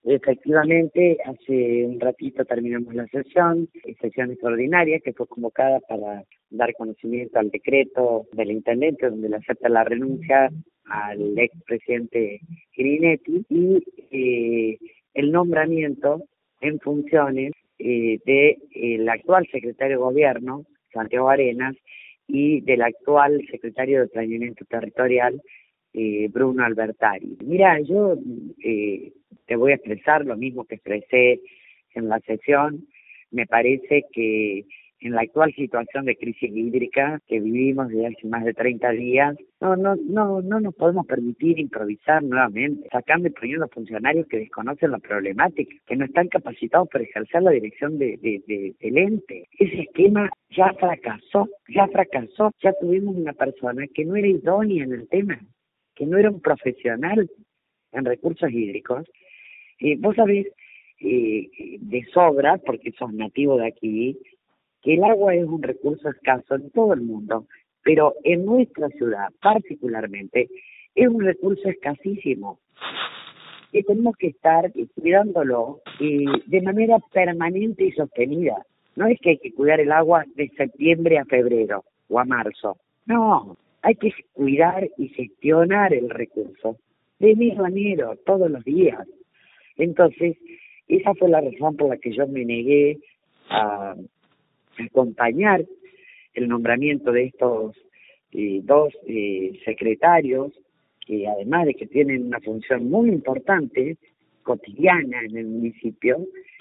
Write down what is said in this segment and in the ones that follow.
Efectivamente, hace un ratito terminamos la sesión extraordinaria que fue convocada para dar conocimiento al decreto del intendente donde le acepta la renuncia al expresidente Grinetti y el nombramiento en funciones del actual secretario de Gobierno, Santiago Arenas, y del actual secretario de Planeamiento Territorial, Bruno Albertari. Mira, yo te voy a expresar lo mismo que expresé en la sesión. Me parece que en la actual situación de crisis hídrica que vivimos desde hace más de 30 días, no nos podemos permitir improvisar nuevamente, sacando y poniendo funcionarios que desconocen la problemática, que no están capacitados para ejercer la dirección del ente. Ese esquema ya fracasó, ya tuvimos una persona que no era idónea en el tema, que no era un profesional en recursos hídricos. Vos sabés de sobra, porque sos nativo de aquí, que el agua es un recurso escaso en todo el mundo, pero en nuestra ciudad particularmente es un recurso escasísimo y tenemos que estar cuidándolo de manera permanente y sostenida. No es que hay que cuidar el agua de septiembre a febrero o a marzo, no, hay que cuidar y gestionar el recurso de enero a enero, todos los días. Entonces, esa fue la razón por la que yo me negué a acompañar el nombramiento de estos dos secretarios, que además de que tienen una función muy importante, cotidiana en el municipio,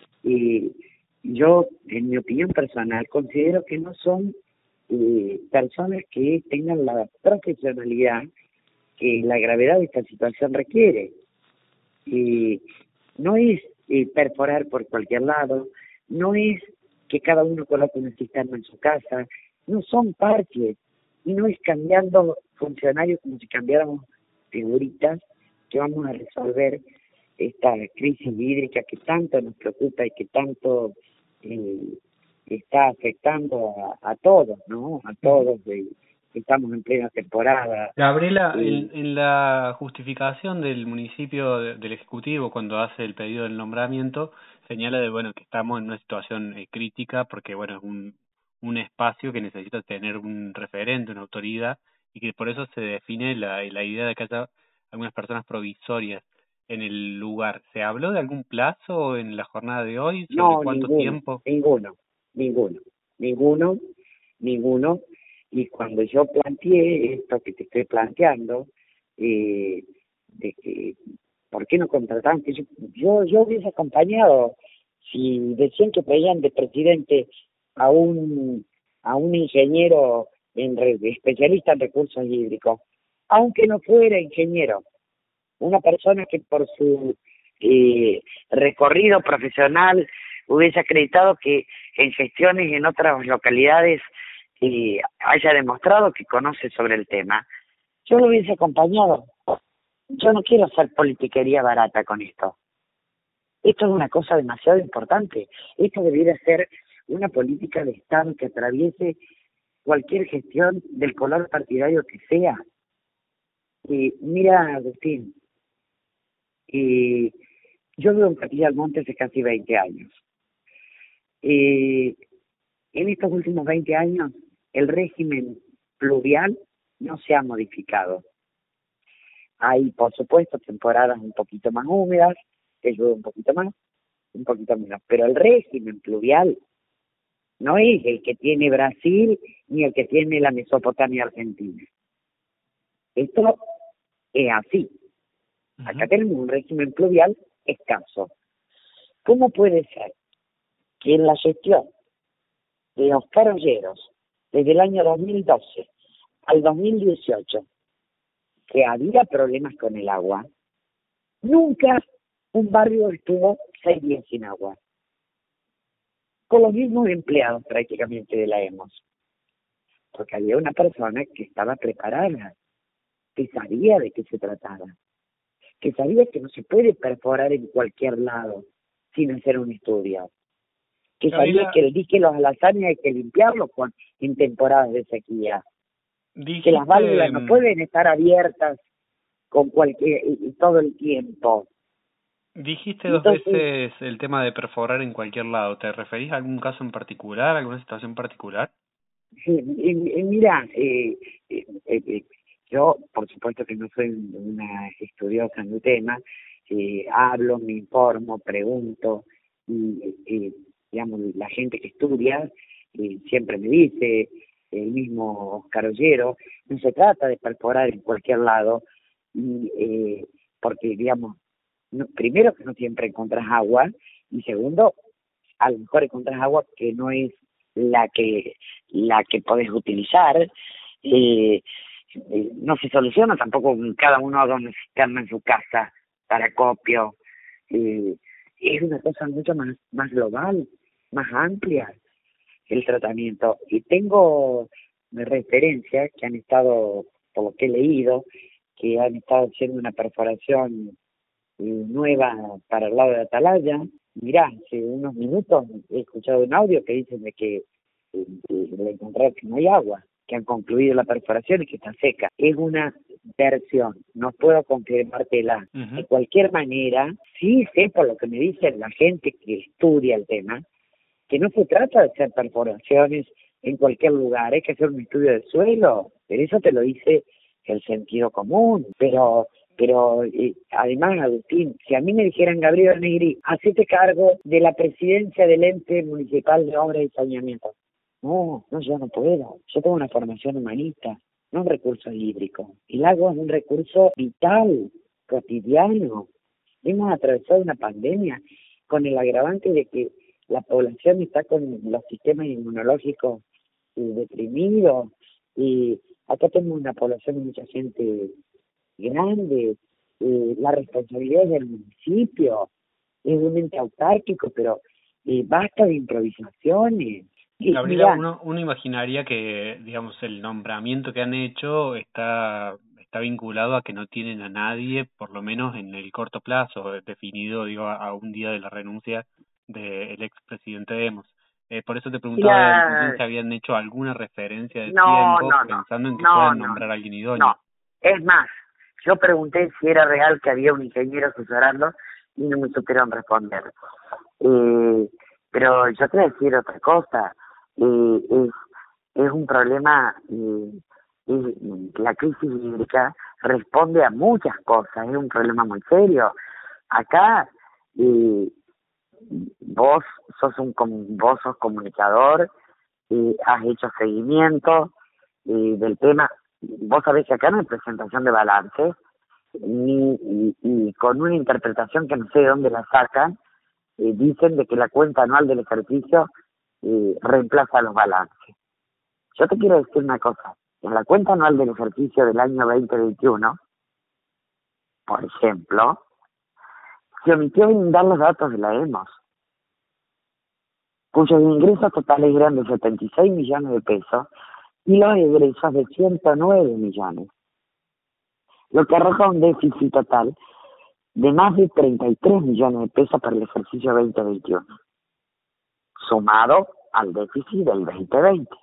yo, en mi opinión personal, considero que no son personas que tengan la profesionalidad que la gravedad de esta situación requiere. No es perforar por cualquier lado, no es que cada uno coloque una cisterna en su casa, no son parques, y no es cambiando funcionarios como si cambiáramos figuritas que vamos a resolver esta crisis hídrica que tanto nos preocupa y que tanto está afectando a todos, ¿no? A todos, estamos en plena temporada. Gabriela, en la justificación del municipio, del Ejecutivo, cuando hace el pedido del nombramiento, señala de que estamos en una situación crítica porque es un espacio que necesita tener un referente, una autoridad, y que por eso se define la idea de que haya algunas personas provisorias en el lugar. ¿Se habló de algún plazo en la jornada de hoy? ¿Sobre No, cuánto tiempo? Ninguno. Y cuando yo planteé esto que te estoy planteando, de que ¿por qué no contrataban? Que yo hubiese acompañado, si decían que pedían de presidente a un ingeniero especialista en recursos hídricos, aunque no fuera ingeniero, una persona que por su recorrido profesional hubiese acreditado que en gestiones en otras localidades haya demostrado que conoce sobre el tema, yo lo hubiese acompañado. Yo no quiero hacer politiquería barata con esto. Esto es una cosa demasiado importante. Esto debiera ser una política de Estado que atraviese cualquier gestión del color partidario que sea. Mira, Agustín, yo vivo en Capilla del Monte hace casi 20 años. En estos últimos 20 años, el régimen pluvial no se ha modificado. Hay, por supuesto, temporadas un poquito más húmedas, que llueve un poquito más, un poquito menos, pero el régimen pluvial no es el que tiene Brasil ni el que tiene la Mesopotamia argentina. Esto es así. Acá tenemos un régimen pluvial escaso. ¿Cómo puede ser que en la gestión de Oscar Olleros, desde el año 2012 al 2018, que había problemas con el agua, nunca un barrio estuvo 6 días sin agua? Con los mismos empleados prácticamente de la EMOS. Porque había una persona que estaba preparada, que sabía de qué se trataba, que sabía que no se puede perforar en cualquier lado sin hacer un estudio, que sabía que el dique Los Alazanes hay que limpiarlo en temporadas de sequía, que las válvulas no pueden estar abiertas con todo el tiempo. Dijiste dos Entonces, veces el tema de perforar en cualquier lado. ¿Te referís a algún caso en particular, alguna situación particular? sí, mira, yo por supuesto que no soy una estudiosa en el tema, hablo, me informo, pregunto, y digamos, la gente que estudia siempre me dice, el mismo Oscar Ollero, no se trata de perforar en cualquier lado, y, porque digamos, primero que no siempre encontrás agua, y segundo, a lo mejor encontrás agua que no es la que podés utilizar, no se soluciona tampoco cada uno haga una cisterna en su casa para acopio, eh, es una cosa mucho más global, más amplia el tratamiento. Y tengo referencias que han estado, por lo que he leído, que han estado haciendo una perforación nueva para el lado de Atalaya. Mirá, hace unos minutos he escuchado un audio que dicen de que le encontraron que no hay agua, que han concluido la perforación y que está seca. Es una versión, no puedo confirmártela. De Ujú. cualquier manera, sí sé por lo que me dicen la gente que estudia el tema, que no se trata de hacer perforaciones en cualquier lugar, hay que hacer un estudio del suelo, pero eso te lo dice el sentido común, pero además, Agustín, si a mí me dijeran, Gabriel Negri, hacete cargo de la presidencia del ente municipal de obras y saneamiento. No, yo no puedo. Yo tengo una formación humanista, no un recurso hídrico. El agua es un recurso vital, cotidiano. Hemos atravesado una pandemia con el agravante de que la población está con los sistemas inmunológicos deprimidos, y acá tenemos una población de mucha gente grande, la responsabilidad es del municipio, es un ente autárquico, pero basta de improvisaciones. Y Gabriela, mirá, uno imaginaría que, digamos, el nombramiento que han hecho está vinculado a que no tienen a nadie, por lo menos en el corto plazo, definido, digo, a un día de la renuncia del expresidente Demos. Por eso te preguntaba entonces la, si habían hecho alguna referencia de no, tiempo no, no, pensando en que no, puedan no, nombrar a alguien idóneo. no. Es más, yo pregunté si era real que había un ingeniero asesorando y no me supieron responder. Eh, pero yo te voy a decir otra cosa. Es un problema, la crisis hídrica responde a muchas cosas, es un problema muy serio. Acá, eh, vos vos sos comunicador, has hecho seguimiento del tema. Vos sabés que acá no hay presentación de balance, y con una interpretación que no sé de dónde la sacan, dicen de que la cuenta anual del ejercicio reemplaza los balances. Yo te quiero decir una cosa, en la cuenta anual del ejercicio del año 2021, por ejemplo, se omitió brindar los datos de la EMOS, cuyos ingresos totales eran de 76 millones de pesos y los egresos de 109 millones, lo que arroja un déficit total de más de 33 millones de pesos para el ejercicio 2021, sumado al déficit del 2020.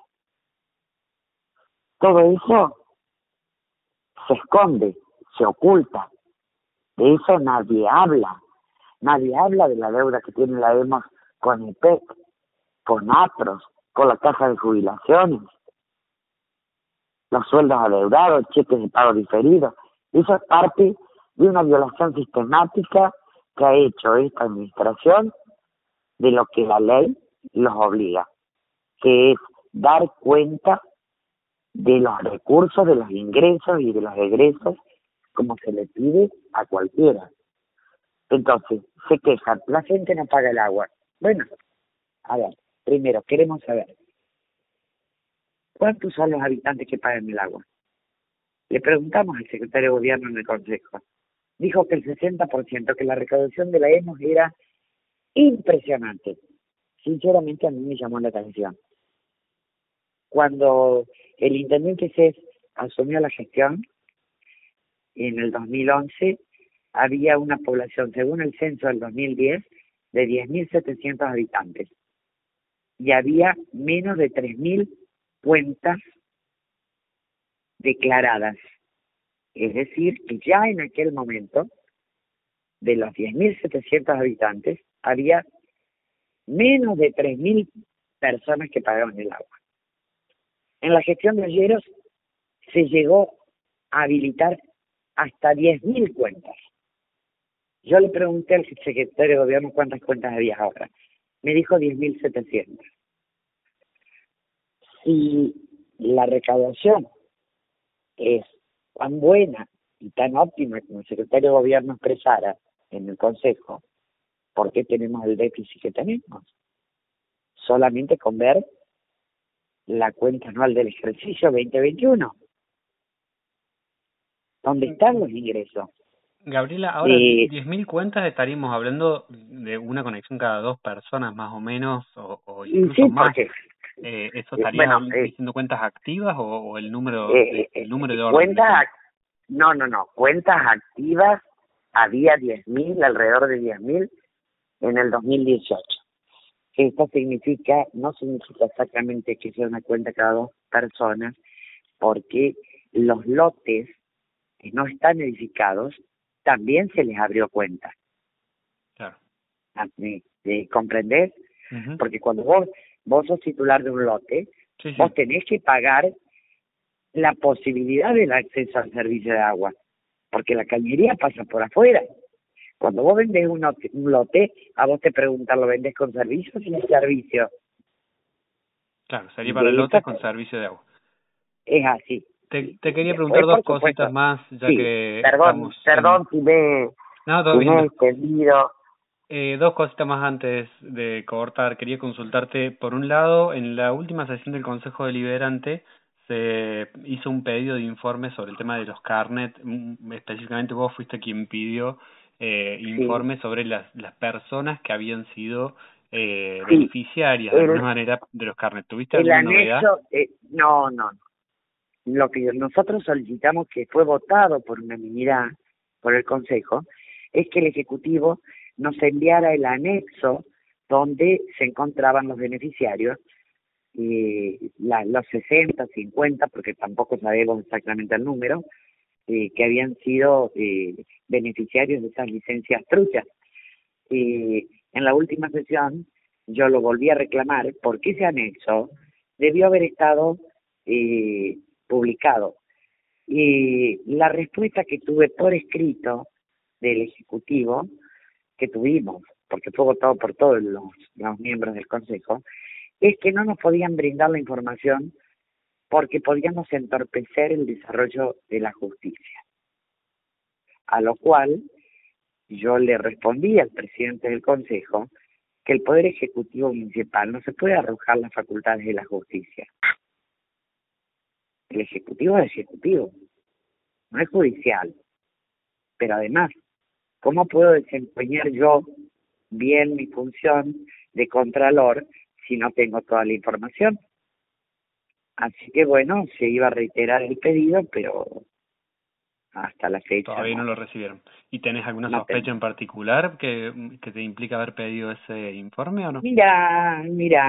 Todo eso se esconde, se oculta, de eso nadie habla de la deuda que tiene la EMOS con IPEC, con APROS, con la caja de jubilaciones, los sueldos adeudados, cheques de pago diferidos. Eso es parte de una violación sistemática que ha hecho esta administración de lo que la ley los obliga, que es dar cuenta de los recursos, de los ingresos y de los egresos, como se le pide a cualquiera. Entonces, se quejan, la gente no paga el agua. Bueno, a ver, primero queremos saber, ¿cuántos son los habitantes que pagan el agua? Le preguntamos al secretario de Gobierno en el Consejo. Dijo que el 60%, que la recaudación de la EMOS era impresionante. Sinceramente a mí me llamó la atención. Cuando el intendente Cés asumió la gestión, en el 2011, había una población, según el censo del 2010, de 10.700 habitantes. Y había menos de 3.000 cuentas declaradas. Es decir, que ya en aquel momento de los 10.700 habitantes, había menos de 3.000 personas que pagaban el agua. En la gestión de Olleros se llegó a habilitar hasta 10.000 cuentas. Yo le pregunté al secretario de Gobierno cuántas cuentas había ahora. Me dijo 10.700. Si la recaudación es tan buena y tan óptima como el secretario de Gobierno expresara en el Consejo, ¿por qué tenemos el déficit que tenemos? Solamente con ver la cuenta anual del ejercicio 2021. ¿Dónde están los ingresos? Gabriela, ahora 10.000 cuentas, estaríamos hablando de una conexión cada 2 personas más o menos, o incluso sí, más. Porque, ¿Eso estaría diciendo cuentas activas o el número el número de orden? Cuentas, no, cuentas activas había 10.000, alrededor de 10.000 en el 2018. Esto no significa exactamente que sea una cuenta cada 2 personas, porque los lotes que no están edificados también se les abrió cuenta. Claro. ¿Comprendés? Uh-huh. Porque cuando vos sos titular de un lote, sí. Vos tenés que pagar la posibilidad del acceso al servicio de agua, porque la cañería pasa por afuera. Cuando vos vendés un lote, a vos te preguntan, ¿lo vendés con servicio o sin servicio? Claro, sería para lotes con servicio de agua. Es así. Te quería preguntar dos cositas más, ya que perdón si me he extendido. 2 cositas más antes de cortar. Quería consultarte, por un lado, en la última sesión del Consejo Deliberante se hizo un pedido de informe sobre el tema de los carnet. Específicamente vos fuiste quien pidió informe sobre las personas que habían sido beneficiarias de alguna manera de los carnet. ¿Tuviste alguna novedad? No. Lo que nosotros solicitamos, que fue votado por unanimidad por el Consejo, es que el Ejecutivo nos enviara el anexo donde se encontraban los beneficiarios, los 60, 50, porque tampoco sabemos exactamente el número, que habían sido beneficiarios de esas licencias truchas. En la última sesión yo lo volví a reclamar porque ese anexo debió haber estado publicado. Y la respuesta que tuve por escrito del Ejecutivo, que tuvimos, porque fue votado por todos los miembros del Consejo, es que no nos podían brindar la información porque podíamos entorpecer el desarrollo de la justicia. A lo cual yo le respondí al presidente del Consejo que el Poder Ejecutivo Municipal no se puede arrojar las facultades de la justicia. El Ejecutivo es Ejecutivo, no es judicial. Pero además, ¿cómo puedo desempeñar yo bien mi función de contralor si no tengo toda la información? Así que bueno, se iba a reiterar el pedido, pero hasta la fecha todavía no lo recibieron. ¿Y tenés alguna sospecha en particular que te implica haber pedido ese informe o no? Mira,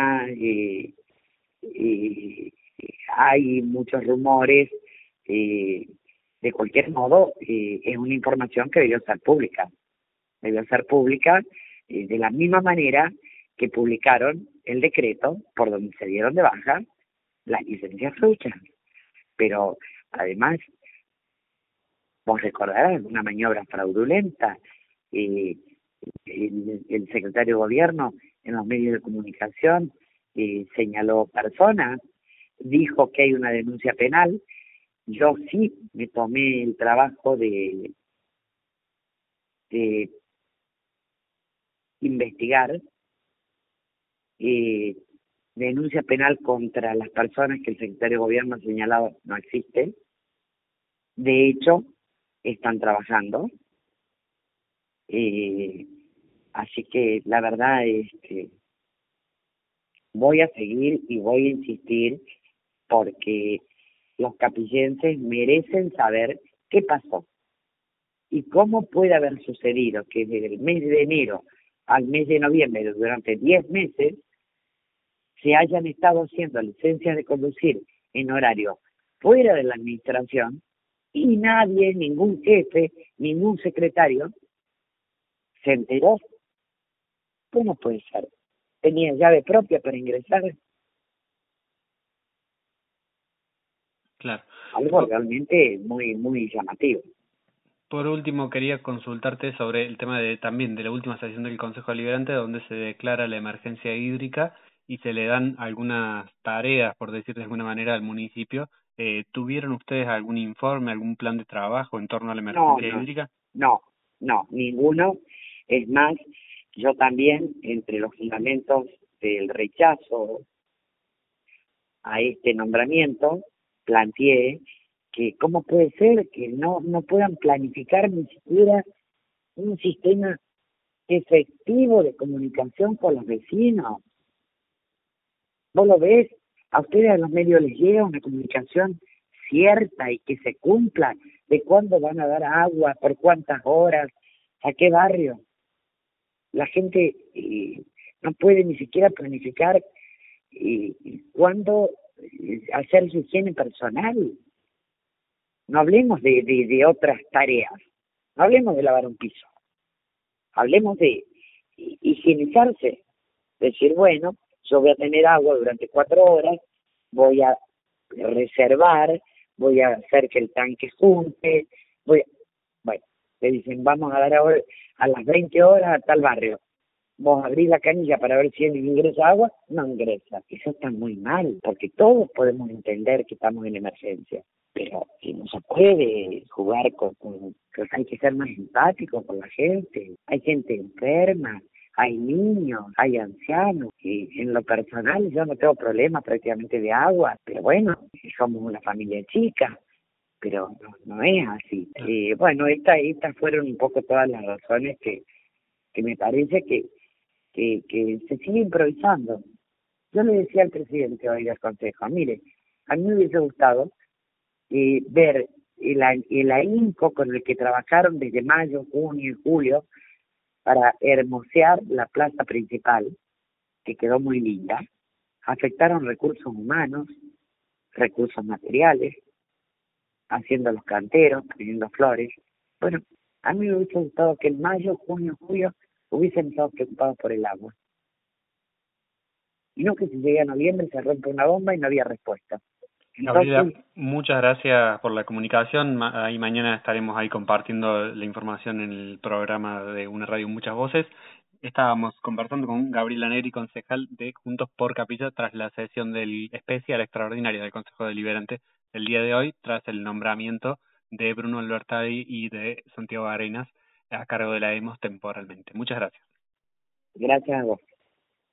hay muchos rumores. De cualquier modo, es una información que debió ser pública. Debió ser pública de la misma manera que publicaron el decreto por donde se dieron de baja las licencias truchas. Pero además, vos recordarás una maniobra fraudulenta. El secretario de Gobierno en los medios de comunicación señaló personas, dijo que hay una denuncia penal. Yo sí me tomé el trabajo de investigar denuncia penal contra las personas que el secretario de Gobierno ha señalado no existen. De hecho, están trabajando. Así que la verdad es que voy a seguir y voy a insistir porque los capillenses merecen saber qué pasó y cómo puede haber sucedido que desde el mes de enero al mes de noviembre, durante 10 meses, se hayan estado haciendo licencias de conducir en horario fuera de la administración y nadie, ningún jefe, ningún secretario ¿Se enteró? Pues no puede ser. Tenía llave propia para ingresar. Claro. Algo realmente muy, muy llamativo. Por último, quería consultarte sobre el tema también de la última sesión del Consejo Deliberante, donde se declara la emergencia hídrica y se le dan algunas tareas, por decir de alguna manera, al municipio. ¿Tuvieron ustedes algún informe, algún plan de trabajo en torno a la No, emergencia hídrica? no, ninguno. Es más, yo también, entre los fundamentos del rechazo a este nombramiento, planteé que cómo puede ser que no puedan planificar ni siquiera un sistema efectivo de comunicación con los vecinos. Vos lo ves, a ustedes a los medios les llega una comunicación cierta y que se cumpla de cuándo van a dar agua, por cuántas horas, a qué barrio. La gente no puede ni siquiera planificar cuándo hacer su higiene personal. No hablemos de otras tareas, no hablemos de lavar un piso, hablemos de higienizarse, decir, bueno, yo voy a tener agua durante 4 horas, voy a reservar, voy a hacer que el tanque junte, bueno, te dicen, vamos a dar ahora a las 20 horas a tal barrio, vos abrís la canilla para ver si ingresa agua, no ingresa. Eso está muy mal, porque todos podemos entender que estamos en emergencia, pero si no se puede jugar hay que ser más empático con la gente, hay gente enferma, hay niños, hay ancianos, y en lo personal yo no tengo problemas prácticamente de agua, pero bueno, somos una familia chica, pero no es así. Bueno, estas fueron un poco todas las razones que me parece que se sigue improvisando. Yo le decía al presidente hoy del Consejo, mire, a mí me hubiese gustado ver el ahínco con el que trabajaron desde mayo, junio y julio para hermosear la plaza principal, que quedó muy linda. Afectaron recursos humanos, recursos materiales, haciendo los canteros, poniendo flores. Bueno, a mí me hubiese gustado que en mayo, junio, julio hubiesen estado preocupados por el agua. Y no que si llega a noviembre se rompe una bomba y no había respuesta. Gabriela, muchas gracias por la comunicación. Ahí mañana estaremos ahí compartiendo la información en el programa de Una Radio Muchas Voces. Estábamos conversando con Gabriela Negri, concejal de Juntos por Capilla, tras la sesión del especial extraordinaria del Consejo Deliberante el día de hoy, tras el nombramiento de Bruno Albertadi y de Santiago Arenas a cargo de la EMOS temporalmente. Muchas gracias. Gracias a vos.